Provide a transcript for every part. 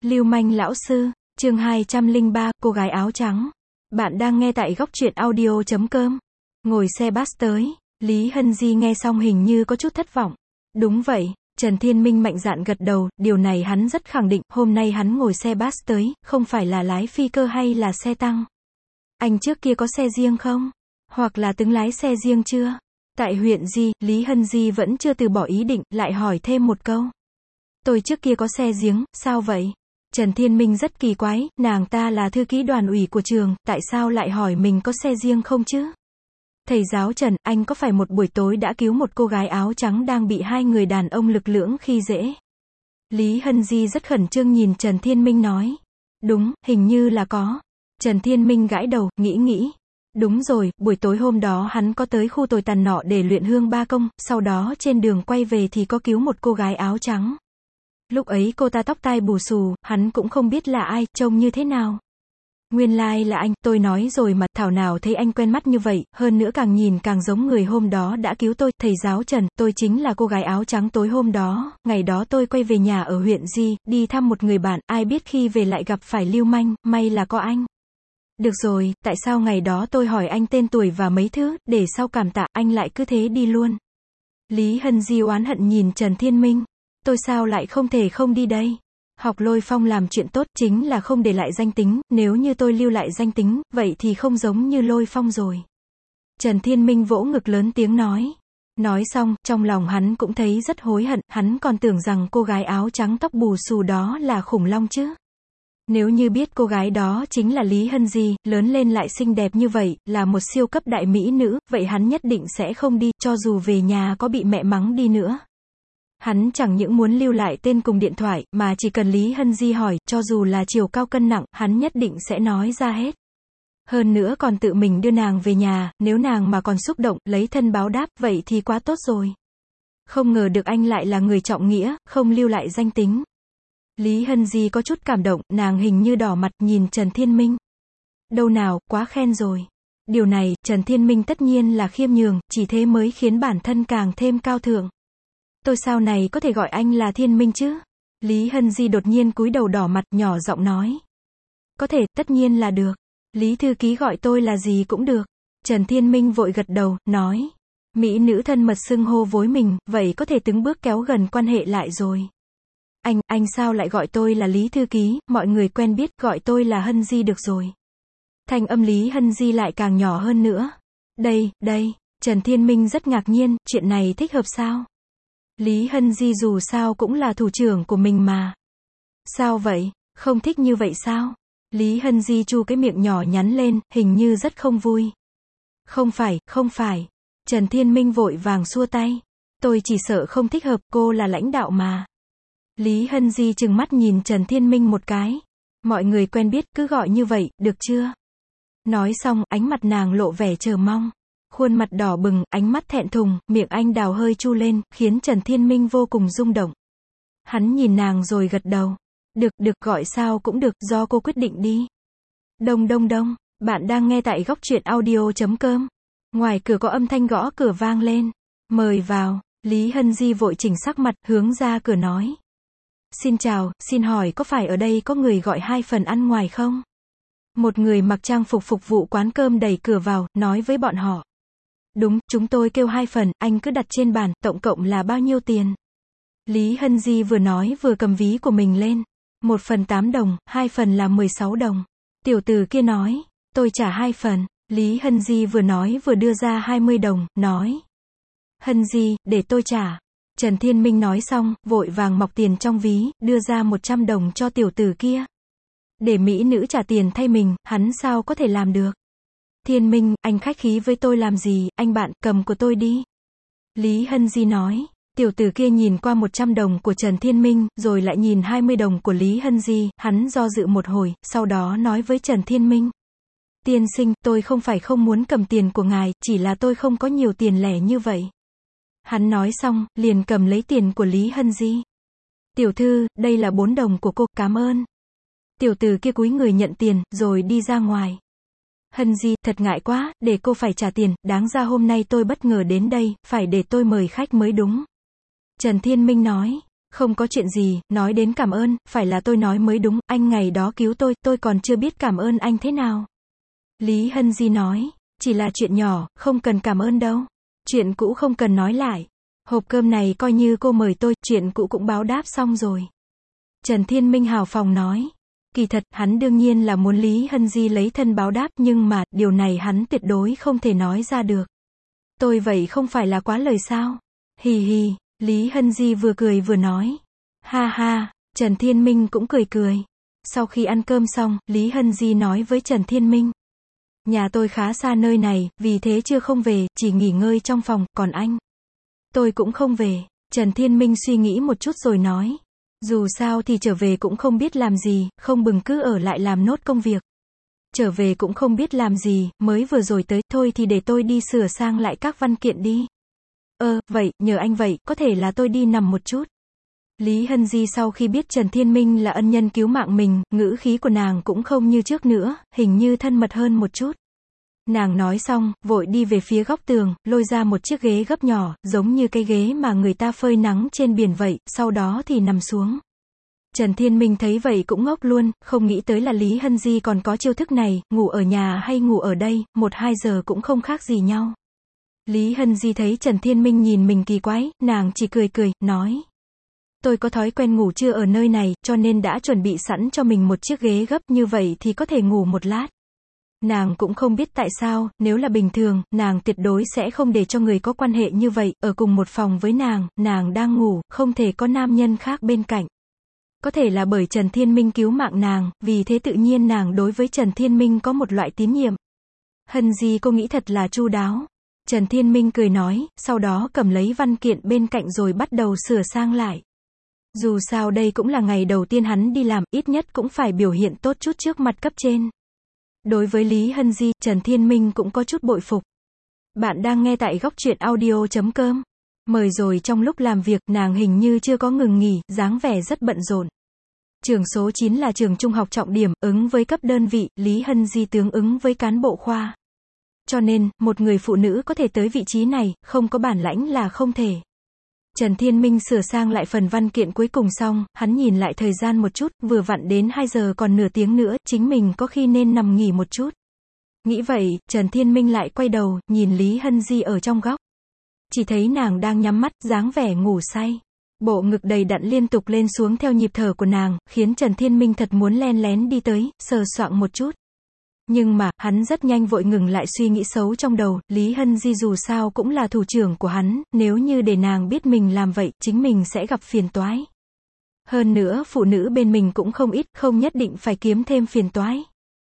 Lưu manh lão sư, chương 203, cô gái áo trắng. Bạn đang nghe tại góc truyện audio.com. Ngồi xe bus tới, Lý Hân Di nghe xong hình như có chút thất vọng. Đúng vậy, Trần Thiên Minh mạnh dạn gật đầu, điều này hắn rất khẳng định, hôm nay hắn ngồi xe bus tới, không phải là lái phi cơ hay là xe tăng. Anh trước kia có xe riêng không? Hoặc là từng lái xe riêng chưa? Tại huyện Di, Lý Hân Di vẫn chưa từ bỏ ý định, lại hỏi thêm một câu. Tôi trước kia có xe riêng, sao vậy? Trần Thiên Minh rất kỳ quái, nàng ta là thư ký đoàn ủy của trường, tại sao lại hỏi mình có xe riêng không chứ? Thầy giáo Trần, anh có phải một buổi tối đã cứu một cô gái áo trắng đang bị hai người đàn ông lực lưỡng khi dễ? Lý Hân Di rất khẩn trương nhìn Trần Thiên Minh nói. Đúng, hình như là có. Trần Thiên Minh gãi đầu, nghĩ. Đúng rồi, buổi tối hôm đó hắn có tới khu tồi tàn nọ để luyện hương ba công, sau đó trên đường quay về thì có cứu một cô gái áo trắng. Lúc ấy cô ta tóc tai bù xù, hắn cũng không biết là ai, trông như thế nào. Nguyên lai là anh, tôi nói rồi mà, thảo nào thấy anh quen mắt như vậy, hơn nữa càng nhìn càng giống người hôm đó đã cứu tôi, thầy giáo Trần, tôi chính là cô gái áo trắng tối hôm đó, ngày đó tôi quay về nhà ở huyện Di, đi thăm một người bạn, ai biết khi về lại gặp phải lưu manh, may là có anh. Được rồi, tại sao ngày đó tôi hỏi anh tên tuổi và mấy thứ, để sau cảm tạ, anh lại cứ thế đi luôn. Lý Hân Di oán hận nhìn Trần Thiên Minh. Tôi sao lại không thể không đi đây? Học Lôi Phong làm chuyện tốt chính là không để lại danh tính, nếu như tôi lưu lại danh tính, vậy thì không giống như Lôi Phong rồi. Trần Thiên Minh vỗ ngực lớn tiếng nói. Nói xong, trong lòng hắn cũng thấy rất hối hận, hắn còn tưởng rằng cô gái áo trắng tóc bù xù đó là khủng long chứ. Nếu như biết cô gái đó chính là Lý Hân Di, lớn lên lại xinh đẹp như vậy, là một siêu cấp đại mỹ nữ, vậy hắn nhất định sẽ không đi, cho dù về nhà có bị mẹ mắng đi nữa. Hắn chẳng những muốn lưu lại tên cùng điện thoại, mà chỉ cần Lý Hân Di hỏi, cho dù là chiều cao cân nặng, hắn nhất định sẽ nói ra hết. Hơn nữa còn tự mình đưa nàng về nhà, nếu nàng mà còn xúc động, lấy thân báo đáp, vậy thì quá tốt rồi. Không ngờ được anh lại là người trọng nghĩa, không lưu lại danh tính. Lý Hân Di có chút cảm động, nàng hình như đỏ mặt nhìn Trần Thiên Minh. Đâu nào, quá khen rồi. Điều này, Trần Thiên Minh tất nhiên là khiêm nhường, chỉ thế mới khiến bản thân càng thêm cao thượng. Tôi sau này có thể gọi anh là Thiên Minh chứ? Lý Hân Di đột nhiên cúi đầu đỏ mặt, nhỏ giọng nói. Có thể, tất nhiên là được. Lý thư ký gọi tôi là gì cũng được. Trần Thiên Minh vội gật đầu, nói. Mỹ nữ thân mật xưng hô với mình, vậy có thể từng bước kéo gần quan hệ lại rồi. Anh sao lại gọi tôi là Lý thư ký, mọi người quen biết, gọi tôi là Hân Di được rồi. Thanh âm Lý Hân Di lại càng nhỏ hơn nữa. Đây, Trần Thiên Minh rất ngạc nhiên, chuyện này thích hợp sao? Lý Hân Di dù sao cũng là thủ trưởng của mình mà. Sao vậy, không thích như vậy sao? Lý Hân Di chu cái miệng nhỏ nhắn lên, hình như rất không vui. Không phải. Trần Thiên Minh vội vàng xua tay. Tôi chỉ sợ không thích hợp, cô là lãnh đạo mà. Lý Hân Di trừng mắt nhìn Trần Thiên Minh một cái. Mọi người quen biết, cứ gọi như vậy, được chưa? Nói xong, ánh mặt nàng lộ vẻ chờ mong. Khuôn mặt đỏ bừng, ánh mắt thẹn thùng, miệng anh đào hơi chu lên, khiến Trần Thiên Minh vô cùng rung động. Hắn nhìn nàng rồi gật đầu. Được, gọi sao cũng được, do cô quyết định đi. Đông, bạn đang nghe tại góc truyện audio.com. Ngoài cửa có âm thanh gõ cửa vang lên. Mời vào, Lý Hân Di vội chỉnh sắc mặt, hướng ra cửa nói. Xin chào, xin hỏi có phải ở đây có người gọi 2 phần ăn ngoài không? Một người mặc trang phục phục vụ quán cơm đẩy cửa vào, nói với bọn họ. Đúng, chúng tôi kêu 2 phần, anh cứ đặt trên bàn, tổng cộng là bao nhiêu tiền? Lý Hân Di vừa nói vừa cầm ví của mình lên. 1 phần 8 đồng, 2 phần là 16 đồng. Tiểu tử kia nói, tôi trả 2 phần. Lý Hân Di vừa nói vừa đưa ra 20 đồng, nói. Hân Di, để tôi trả. Trần Thiên Minh nói xong, vội vàng mọc tiền trong ví, đưa ra 100 đồng cho tiểu tử kia. Để mỹ nữ trả tiền thay mình, hắn sao có thể làm được? Thiên Minh, anh khách khí với tôi làm gì, anh bạn, cầm của tôi đi. Lý Hân Di nói. Tiểu tử kia nhìn qua 100 đồng của Trần Thiên Minh, rồi lại nhìn 20 đồng của Lý Hân Di, hắn do dự một hồi, sau đó nói với Trần Thiên Minh. Tiên sinh, tôi không phải không muốn cầm tiền của ngài, chỉ là tôi không có nhiều tiền lẻ như vậy. Hắn nói xong, liền cầm lấy tiền của Lý Hân Di. Tiểu thư, đây là 4 đồng của cô, cảm ơn. Tiểu tử kia cúi người nhận tiền, rồi đi ra ngoài. Hân Di, thật ngại quá, để cô phải trả tiền, đáng ra hôm nay tôi bất ngờ đến đây, phải để tôi mời khách mới đúng. Trần Thiên Minh nói. Không có chuyện gì, nói đến cảm ơn, phải là tôi nói mới đúng, anh ngày đó cứu tôi còn chưa biết cảm ơn anh thế nào. Lý Hân Di nói, chỉ là chuyện nhỏ, không cần cảm ơn đâu. Chuyện cũ không cần nói lại. Hộp cơm này coi như cô mời tôi, chuyện cũ cũng báo đáp xong rồi. Trần Thiên Minh hào phóng nói. Kỳ thật, hắn đương nhiên là muốn Lý Hân Di lấy thân báo đáp, nhưng mà, điều này hắn tuyệt đối không thể nói ra được. Tôi vậy không phải là quá lời sao? Hì hì, Lý Hân Di vừa cười vừa nói. Ha ha, Trần Thiên Minh cũng cười cười. Sau khi ăn cơm xong, Lý Hân Di nói với Trần Thiên Minh. Nhà tôi khá xa nơi này, vì thế chưa không về, chỉ nghỉ ngơi trong phòng, còn anh? Tôi cũng không về. Trần Thiên Minh suy nghĩ một chút rồi nói. Dù sao thì trở về cũng không biết làm gì, không bừng cứ ở lại làm nốt công việc. Trở về cũng không biết làm gì, mới vừa rồi tới, thôi thì để tôi đi sửa sang lại các văn kiện đi. Vậy, nhờ anh vậy, có thể là tôi đi nằm một chút. Lý Hân Di sau khi biết Trần Thiên Minh là ân nhân cứu mạng mình, ngữ khí của nàng cũng không như trước nữa, hình như thân mật hơn một chút. Nàng nói xong, vội đi về phía góc tường, lôi ra một chiếc ghế gấp nhỏ, giống như cái ghế mà người ta phơi nắng trên biển vậy, sau đó thì nằm xuống. Trần Thiên Minh thấy vậy cũng ngốc luôn, không nghĩ tới là Lý Hân Di còn có chiêu thức này, ngủ ở nhà hay ngủ ở đây, 1-2 giờ cũng không khác gì nhau. Lý Hân Di thấy Trần Thiên Minh nhìn mình kỳ quái, nàng chỉ cười cười, nói. Tôi có thói quen ngủ trưa ở nơi này, cho nên đã chuẩn bị sẵn cho mình một chiếc ghế gấp như vậy thì có thể ngủ một lát. Nàng cũng không biết tại sao, nếu là bình thường, nàng tuyệt đối sẽ không để cho người có quan hệ như vậy, ở cùng một phòng với nàng đang ngủ, không thể có nam nhân khác bên cạnh. Có thể là bởi Trần Thiên Minh cứu mạng nàng, vì thế tự nhiên nàng đối với Trần Thiên Minh có một loại tín nhiệm. Hân Di cô nghĩ thật là chu đáo. Trần Thiên Minh cười nói, sau đó cầm lấy văn kiện bên cạnh rồi bắt đầu sửa sang lại. Dù sao đây cũng là ngày đầu tiên hắn đi làm, ít nhất cũng phải biểu hiện tốt chút trước mặt cấp trên. Đối với Lý Hân Di, Trần Thiên Minh cũng có chút bội phục. Bạn đang nghe tại góc truyện audio.com. Mời rồi trong lúc làm việc, nàng hình như chưa có ngừng nghỉ, dáng vẻ rất bận rộn. Trường số 9 là trường trung học trọng điểm, ứng với cấp đơn vị, Lý Hân Di tương ứng với cán bộ khoa. Cho nên, một người phụ nữ có thể tới vị trí này, không có bản lãnh là không thể. Trần Thiên Minh sửa sang lại phần văn kiện cuối cùng xong, hắn nhìn lại thời gian một chút, vừa vặn đến 2 giờ còn nửa tiếng nữa, chính mình có khi nên nằm nghỉ một chút. Nghĩ vậy, Trần Thiên Minh lại quay đầu, nhìn Lý Hân Di ở trong góc. Chỉ thấy nàng đang nhắm mắt, dáng vẻ ngủ say. Bộ ngực đầy đặn liên tục lên xuống theo nhịp thở của nàng, khiến Trần Thiên Minh thật muốn len lén đi tới, sờ soạng một chút. Nhưng mà, hắn rất nhanh vội ngừng lại suy nghĩ xấu trong đầu, Lý Hân Di dù sao cũng là thủ trưởng của hắn, nếu như để nàng biết mình làm vậy, chính mình sẽ gặp phiền toái. Hơn nữa, phụ nữ bên mình cũng không ít, không nhất định phải kiếm thêm phiền toái.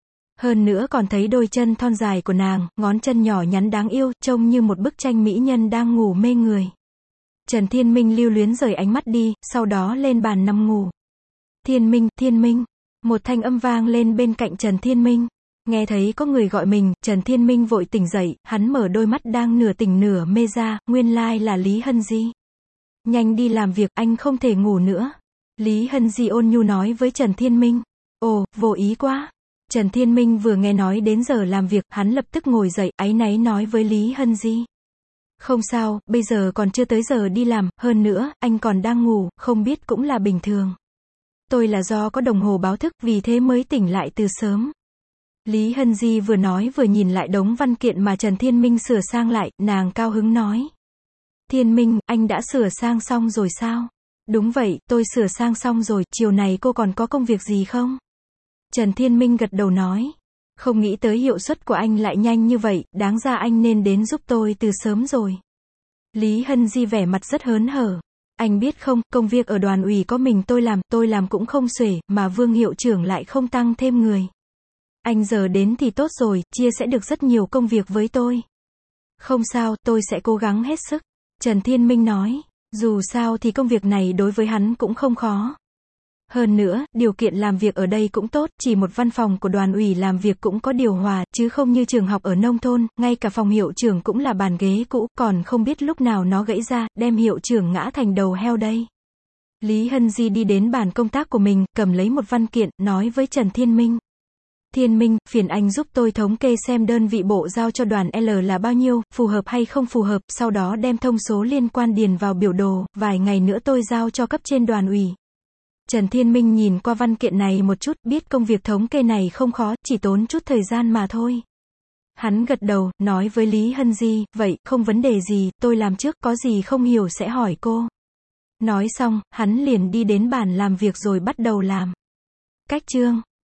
Hơn nữa còn thấy đôi chân thon dài của nàng, ngón chân nhỏ nhắn đáng yêu, trông như một bức tranh mỹ nhân đang ngủ mê người. Trần Thiên Minh lưu luyến rời ánh mắt đi, sau đó lên bàn nằm ngủ. Thiên Minh, một thanh âm vang lên bên cạnh Trần Thiên Minh. Nghe thấy có người gọi mình, Trần Thiên Minh vội tỉnh dậy, hắn mở đôi mắt đang nửa tỉnh nửa mê ra, nguyên lai là Lý Hân Di. Nhanh đi làm việc, anh không thể ngủ nữa. Lý Hân Di ôn nhu nói với Trần Thiên Minh. Ồ, vô ý quá. Trần Thiên Minh vừa nghe nói đến giờ làm việc, hắn lập tức ngồi dậy, áy náy nói với Lý Hân Di. Không sao, bây giờ còn chưa tới giờ đi làm, hơn nữa, anh còn đang ngủ, không biết cũng là bình thường. Tôi là do có đồng hồ báo thức, vì thế mới tỉnh lại từ sớm. Lý Hân Di vừa nói vừa nhìn lại đống văn kiện mà Trần Thiên Minh sửa sang lại, nàng cao hứng nói. Thiên Minh, anh đã sửa sang xong rồi sao? Đúng vậy, tôi sửa sang xong rồi, chiều này cô còn có công việc gì không? Trần Thiên Minh gật đầu nói. Không nghĩ tới hiệu suất của anh lại nhanh như vậy, đáng ra anh nên đến giúp tôi từ sớm rồi. Lý Hân Di vẻ mặt rất hớn hở. Anh biết không, công việc ở đoàn ủy có mình tôi làm cũng không xuể, mà Vương hiệu trưởng lại không tăng thêm người. Anh giờ đến thì tốt rồi, chia sẻ được rất nhiều công việc với tôi. Không sao, tôi sẽ cố gắng hết sức. Trần Thiên Minh nói, dù sao thì công việc này đối với hắn cũng không khó. Hơn nữa, điều kiện làm việc ở đây cũng tốt, chỉ một văn phòng của đoàn ủy làm việc cũng có điều hòa, chứ không như trường học ở nông thôn, ngay cả phòng hiệu trưởng cũng là bàn ghế cũ, còn không biết lúc nào nó gãy ra, đem hiệu trưởng ngã thành đầu heo đây. Lý Hân Di đi đến bàn công tác của mình, cầm lấy một văn kiện, nói với Trần Thiên Minh. Thiên Minh, phiền anh giúp tôi thống kê xem đơn vị bộ giao cho đoàn L là bao nhiêu, phù hợp hay không phù hợp, sau đó đem thông số liên quan điền vào biểu đồ, vài ngày nữa tôi giao cho cấp trên đoàn ủy. Trần Thiên Minh nhìn qua văn kiện này một chút, biết công việc thống kê này không khó, chỉ tốn chút thời gian mà thôi. Hắn gật đầu, nói với Lý Hân Di, vậy, không vấn đề gì, tôi làm trước, có gì không hiểu sẽ hỏi cô. Nói xong, hắn liền đi đến bàn làm việc rồi bắt đầu làm. Cách chương